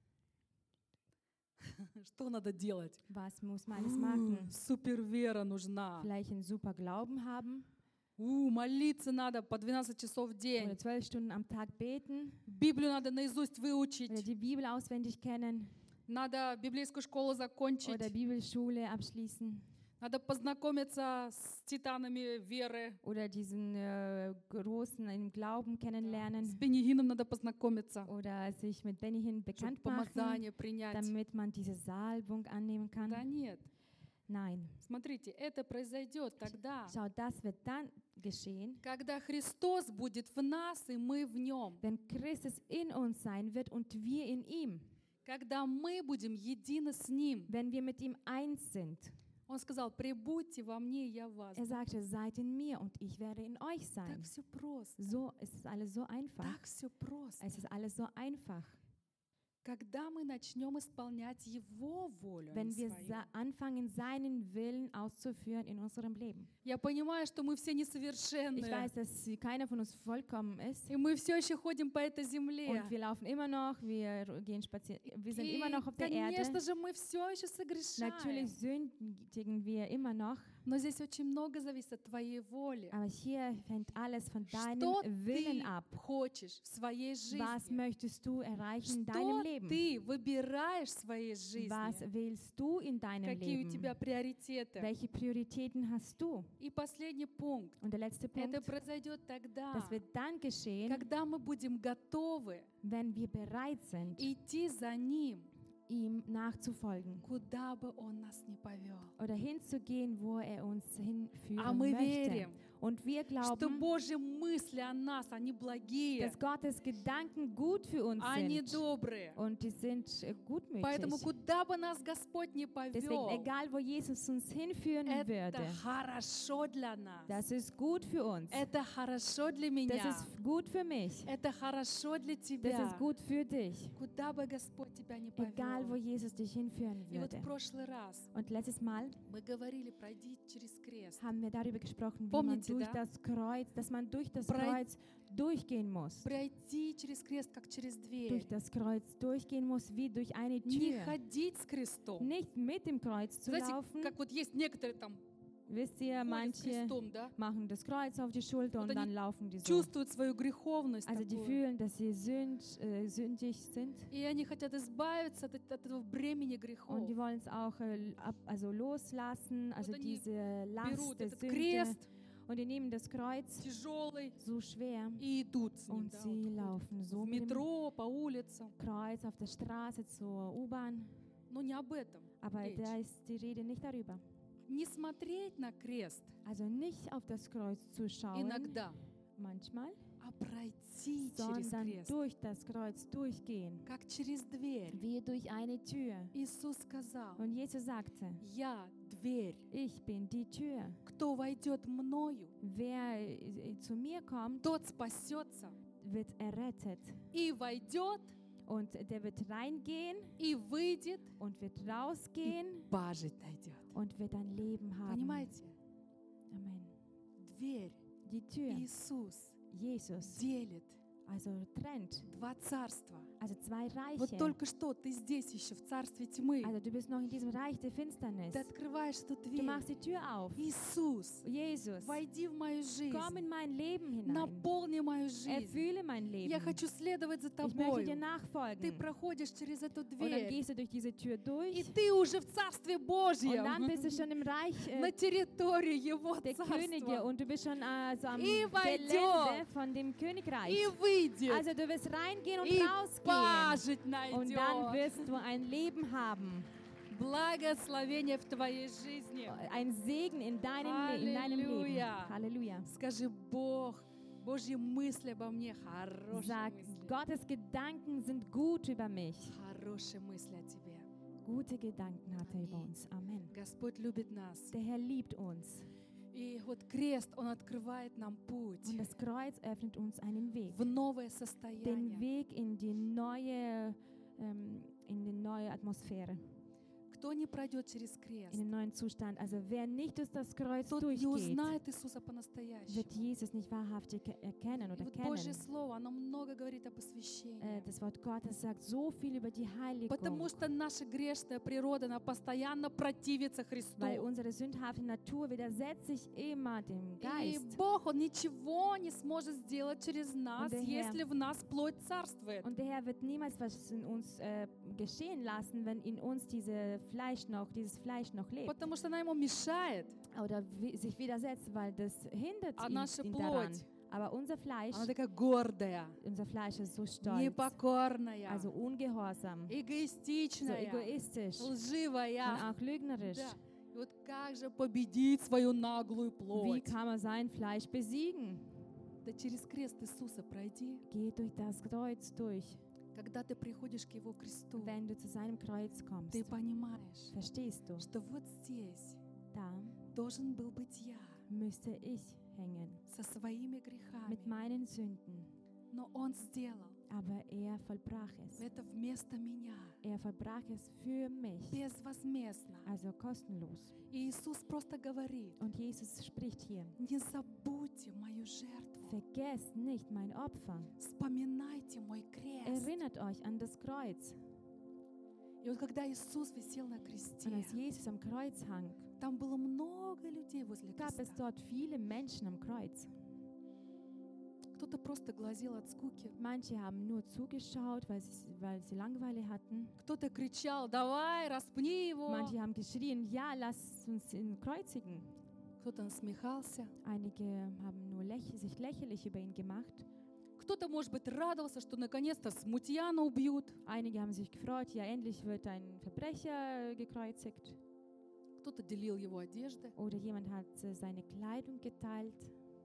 Что надо делать? Was muss man alles machen? Супервера нужна. Vielleicht einen super Glauben haben Молиться надо по 12 часов в день. oder 12 Stunden am Tag beten Библию надо наизусть oder выучить. die Bibel auswendig kennen Надо библейскую школу закончить. oder Bibelschule abschließen Надо познакомиться с титанами веры. oder diesen Großen im Glauben С kennenlernen Бенигином надо познакомиться, oder sich mit Benny hin чтобы bekannt machen, помазание принять. damit man diese Salbung annehmen kann. Да нет. Nein. Смотрите, это произойдет тогда, Schau, das wird dann geschehen, когда Христос будет в нас, и мы в Нем. wenn Christus in uns sein wird und wir in ihm, Когда мы будем едины с Ним. wenn wir mit ihm eins sind. Он сказал: «Прибудьте во мне, и я в вас». Er sagte, seid in mir und ich werde in euch Так sein. все просто. So ist es alles so einfach. Так все просто. Es ist alles so einfach. Когда мы начнем исполнять Его волю, а не Wenn wir свою. anfangen, seinen Willen auszuführen in unserem Leben. Я понимаю, что мы все Ich несовершенные. weiß, dass keiner von uns vollkommen ist. И мы все еще ходим по этой земле. Und wir laufen immer noch, wir gehen spazieren, wir sind И, immer noch auf der конечно Erde. же, мы все еще согрешаем. Natürlich sündigen wir immer noch, Но здесь очень много зависит от твоей воли. aber hier hängt alles von deinem Что Willen ты ab. хочешь в своей Was жизни? möchtest du erreichen in deinem Что Leben? ты выбираешь в своей Was жизни? wählst du in deinem Какие у тебя Leben? приоритеты? Welche Prioritäten hast du? И последний пункт. Und der letzte Punkt, Это произойдет тогда, das wird dann geschehen, когда мы будем готовы wenn wir bereit sind, идти за Ним, ihm nachzufolgen куда бы Он нас ни повел. oder hinzugehen, wo er uns hinführen А мы möchte. верим, Und wir что glauben, Божьи мысли о нас, они благие, dass Gottes Gedanken gut für uns они sind. добрые. Und die sind Поэтому gutmütig. куда бы нас Господь не Deswegen, повел, egal wo Jesus uns hinführen это würde, хорошо для нас. das ist gut für uns. Это хорошо для Das меня. ist gut für mich. Это хорошо для Das тебя. ist gut für dich. Куда бы Господь тебя не Egal, wo повел. Jesus dich hinführen И вот würde. в прошлый раз Und letztes Mal мы говорили, пройди через крест. haben wir darüber gesprochen, wie Помните, man durch да? das Kreuz, dass man durch das Прой- Kreuz durchgehen muss. Пройти через крест, как через Durch дверь. das Kreuz durchgehen muss, wie durch eine Не Tür. ходить с крестом. Nicht mit dem Kreuz zu Знаете, laufen. как вот есть некоторые там Wisst ihr, ходят с manche крестом, да? machen das Kreuz auf die Schulter Вот und они dann laufen die so. Чувствуют свою греховность Also die такую. fühlen, dass sie sündig sind. И они хотят избавиться от этого бремени Und грехов. die wollen es auch also loslassen, also они diese Last Берут der этот Sünde. крест Und die nehmen das Kreuz тяжелый so schwer и идут с ним. und Да, sie вот ходят. laufen so В mit dem метро, по улицам. Kreuz auf der Straße zur U-Bahn. Но не об этом Aber речь. da ist die Rede nicht darüber. Не смотреть на крест Also nicht auf das Kreuz zu schauen, иногда, manchmal, а пройти через sondern крест, durch das Kreuz durchgehen, как через дверь. wie durch eine Tür. Иисус сказал, Und Jesus sagte, я дверь. ich bin die Tür. Кто войдет мною, Wer zu mir kommt, тот спасется wird errettet. и войдет, Und der wird reingehen и выйдет, und wird и rausgehen пожить найдет. und wird ein Leben haben. Понимаете? Amen. Дверь Die Tür, Иисус Jesus, делит also trennt, два царства. also zwei Вот Reiche. только что ты здесь еще в царстве тьмы. Also du bist noch in diesem Reich der Finsternis. Ты открываешь эту Du дверь. machst die Tür auf. Иисус, Jesus, войди в мою komm жизнь. in mein Leben hinein. Наполни мою жизнь. Erfülle mein Я Leben. хочу следовать за Ich möchte тобой. dir Ты nachfolgen. проходишь через эту Und dann дверь. gehst du durch diese Tür И durch. ты уже в Царстве Und Божьем. dann bist du schon im Reich На территории Его der Könige Царства. und du bist schon so am И войдет. Gelände von dem Königreich. И выйдет. Also du wirst reingehen und И rausgehen. пожить Und dann найдет. wirst du ein Leben haben. Благословение в твоей жизни. Ein Segen in deinem Leben. Halleluja. Halleluja. Скажи, Бог, Божьи мысли обо мне хорошие Sag, мысли. Gottes Gedanken sind gut über mich. Хорошие мысли о тебе. Gute Gedanken hat er über Amen. uns. Amen. Господь любит нас. Der Herr liebt uns. И вот крест, Он открывает нам путь Und das Kreuz öffnet uns einen Weg. в новое Den состояние. Weg in die neue Atmosphäre, Кто не пройдет через in крест, den neuen Zustand. Also wer nicht durch das Kreuz тот не durchgeht, узнает Иисуса по-настоящему. wird Jesus nicht wahrhaftig erkennen И oder вот Божье kennen. Слово, оно много говорит об освящении. Das Wort Gottes sagt so viel über die Heiligung, Потому что наша грешная природа, она постоянно противится Христу. weil unsere sündhafte Natur widersetzt sich immer dem И Geist. Бог, Он ничего не сможет сделать через нас, der Herr- если в нас плоть царствует. Und der Herr wird niemals was in uns geschehen lassen, wenn in uns dieses Fleisch noch lebt. Потому что она ему mешает. Oder sich widersetzt, weil das hindert А ihn, наша ihn daran. плоть, Aber unser Fleisch, она такая гордая, unser Fleisch ist so stolz, непокорная, also ungehorsam, so эгоистичная, egoistisch und лживая. auch lügnerisch. Да. И вот как же победить свою наглую Wie плоть? kann man sein Fleisch besiegen? Да через крест Иисуса пройди. Geh durch das Kreuz durch. Когда ты приходишь к Его кресту, Wenn du zu seinem Kreuz kommst, ты понимаешь, verstehst du, что вот здесь da должен был быть я müsste ich hängen со своими грехами. mit meinen Sünden. Но Он сделал Aber er vollbrach es. это вместо меня, Er vollbrach es für mich, безвозмездно. also kostenlos. И Иисус просто говорит, Und Jesus spricht hier, не забудьте мою жертву, vergesst nicht mein Opfer. вспоминайте мой крест. Erinnert euch an das Kreuz. И вот когда Иисус висел на Und кресте, als Jesus am Kreuz hang, там было много людей возле gab es креста. dort viele Menschen am Kreuz. Кто-то просто глазел от скуки, Manche haben nur zugeschaut, weil sie Langeweile hatten. кто-то кричал, давай, распни его. Manche haben geschrien, ja, lass uns ihn kreuzigen. Кто-то насмехался, Einige haben nur sich lächerlich über ihn gemacht. кто-то, может быть, радовался, что наконец-то смутьяна убьют. Einige haben sich gefreut, ja, endlich wird ein Verbrecher gekreuzigt. Кто-то делил его одежды. Oder jemand hat seine Kleidung geteilt.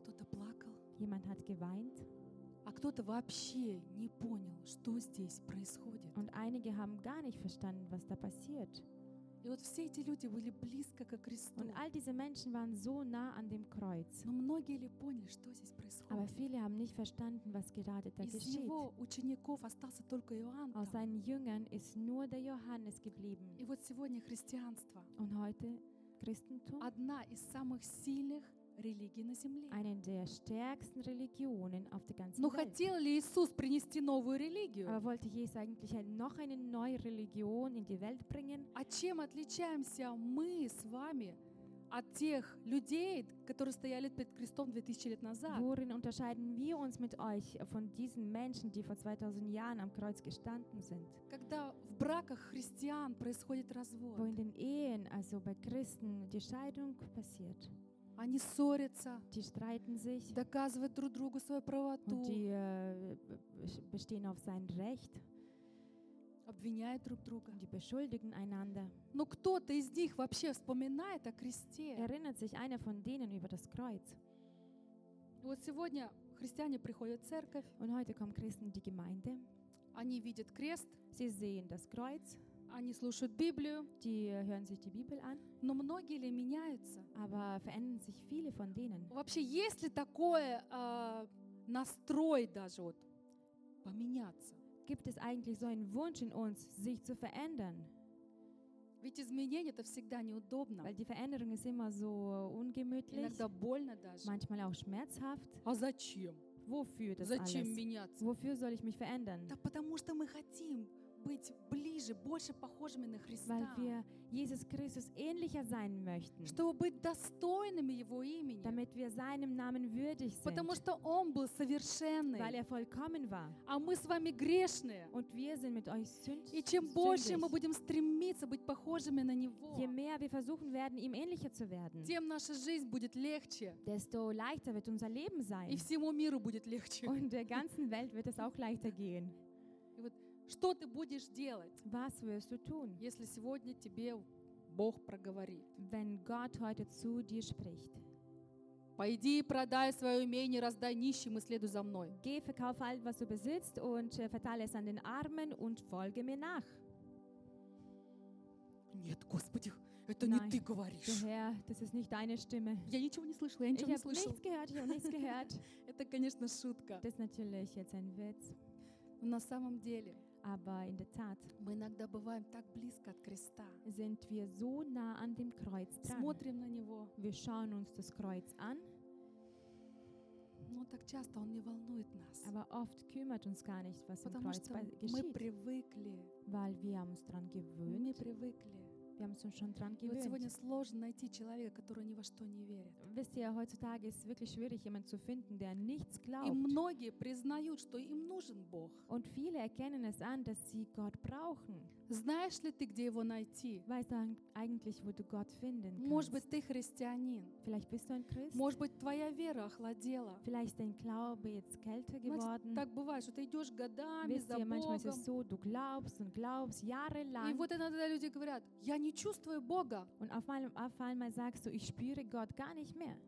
Кто-то плакал, Jemand hat geweint а кто-то вообще не понял, что здесь происходит. und einige haben gar nicht verstanden, was da passiert. И вот все эти люди были близко ко Христу. Und all diese Menschen waren so nah an dem Kreuz. Но многие ли поняли, что здесь Aber происходит? viele haben nicht verstanden, was gerade da Из geschieht. его учеников остался только Иоанн. Aus там. seinen Jüngern ist nur der Johannes geblieben. И вот сегодня христианство Und heute Christentum, одна из самых сильных религий на земле. eine der stärksten Religionen auf der ganzen Но Welt. хотел ли Иисус принести новую религию? Aber wollte Jesus eigentlich noch eine neue Religion in die Welt bringen? А чем отличаемся мы с вами от тех людей, которые стояли перед крестом 2000 лет назад? Worin unterscheiden wir uns mit euch von diesen Menschen, die vor 2000 Jahren am Kreuz gestanden sind? Когда в браках христиан происходит Wo развод, in den Ehen, also bei Christen, die Scheidung passiert. они ссорятся, Die streiten sich доказывают друг другу свою правоту, und die bestehen auf sein Recht обвиняют друг друга. und die beschuldigen einander. Но кто-то из них вообще вспоминает о кресте. Erinnert sich einer von denen über das Kreuz? И вот сегодня христиане приходят в церковь, Und heute kommen Christen in die Gemeinde. они видят крест, Sie sehen das Kreuz, они слушают Библию, die hören sich die Bibel an, но многие ли меняются? aber verändern sich viele von denen. Вообще, есть ли такой настрой даже вот поменяться? Gibt es eigentlich so einen Wunsch in uns, sich zu verändern? Ведь изменение это всегда неудобно, Weil die Veränderung ist immer so ungemütlich, иногда больно даже. manchmal auch schmerzhaft. А зачем? Wofür das Зачем alles? меняться? Wofür soll ich mich verändern? Да потому что мы хотим быть ближе, больше похожими на Weil Христа, wir Jesus Christus ähnlicher sein möchten, чтобы быть достойными Его имени, damit wir seinem Namen würdig sind, потому что Он был совершенный, weil er vollkommen war. а мы с вами грешные. Und wir sind mit euch И чем больше мы sündig. будем стремиться быть похожими на Него, Je mehr wir versuchen werden, ihm ähnlicher zu werden, тем наша жизнь будет легче, desto leichter wird unser Leben и sein. всему миру будет легче. Und der ganzen Welt wird es auch leichter gehen. И вот что ты будешь делать, Was wirst du tun, если сегодня тебе Бог проговорит? wenn Gott heute zu dir spricht? Пойди, продай свое имение, раздай нищим и следуй за мной. Geh, verkaufe all, was du besitzt und verteile es an den Armen und folge mir nach. Нет, Господи, это не Nein. ты говоришь. Herr, das ist nicht deine Stimme. Я ничего не слышала, я Ich ничего не habe слышала. nichts gehört, ich habe nichts gehört. Это, конечно, шутка. Das ist natürlich jetzt ein Witz. Но на самом деле Aber in der Tat мы иногда бываем так близко от креста. sind wir so nah an dem Kreuz dran. Смотрим на него, Wir schauen uns das Kreuz an, но так часто он не волнует нас. aber oft kümmert uns gar nicht, was im Потому Kreuz что мы geschieht, привыкли. weil wir haben uns dran Мы gewöhnt. привыкли. Wir haben uns schon dran И вот сегодня gewöhnt. сложно найти человека, который ни во что не верит. Wisst ihr, heutzutage ist es wirklich schwierig, jemanden zu finden, der an nichts И glaubt. многие признают, что им нужен Бог. Und viele erkennen es an, dass sie Gott brauchen. Знаешь ли ты, где его найти? Weißt du eigentlich, wo du Gott finden Может быть, kannst? ты христианин. Vielleicht bist du ein Christ. Может быть, твоя вера охладела. Vielleicht ist dein Glaube jetzt kälter Знаете, geworden. так бывает, что ты идешь годами Wisst за ihr, manchmal ist Богом. es so, du glaubst und glaubst И jahrelang вот иногда люди говорят, я не чувствую Бога. und auf einmal sagst du, ich spüre Gott gar nicht mehr.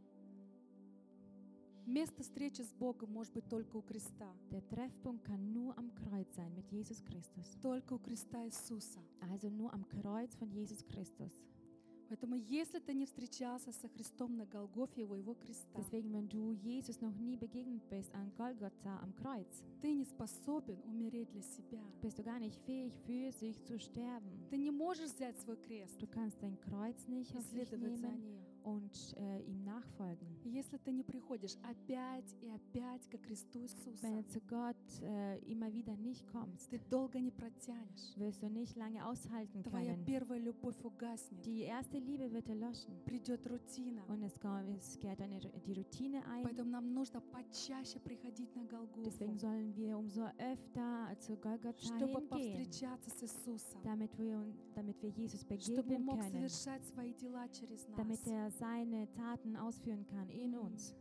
Место встречи с Богом может быть только у креста. Der Treffpunkt kann nur am Kreuz sein mit Jesus Christus. Только у креста Иисуса. Also nur am Kreuz von Jesus Christus. Поэтому если ты не встречался со Христом на Голгофе, его креста, Deswegen, wenn du Jesus noch nie begegnet bist an Golgotha am Kreuz, ты не способен умереть для себя. bist du gar nicht fähig, für sich zu sterben. Ты не можешь взять свой крест Du kannst dein Kreuz nicht и auf dich следовать за nehmen ним. und ihm nachfolgen. И если ты не приходишь опять и опять ко кресту Иисуса, Wenn du zu Gott immer wieder nicht kommst, ты долго не протянешь. wirst du nicht lange aushalten Твоя können. первая любовь угаснет. Die erste Liebe wird erloschen Придет рутина. und es kehrt die Routine ein. Поэтому нам нужно почаще приходить на Голгофу, Deswegen sollen wir umso öfter zu Golgotha чтобы hingehen, повстречаться с Иисусом, damit wir Jesus чтобы Он begegnen мог können, совершать свои дела через нас. damit er seine Taten ausführen kann in uns.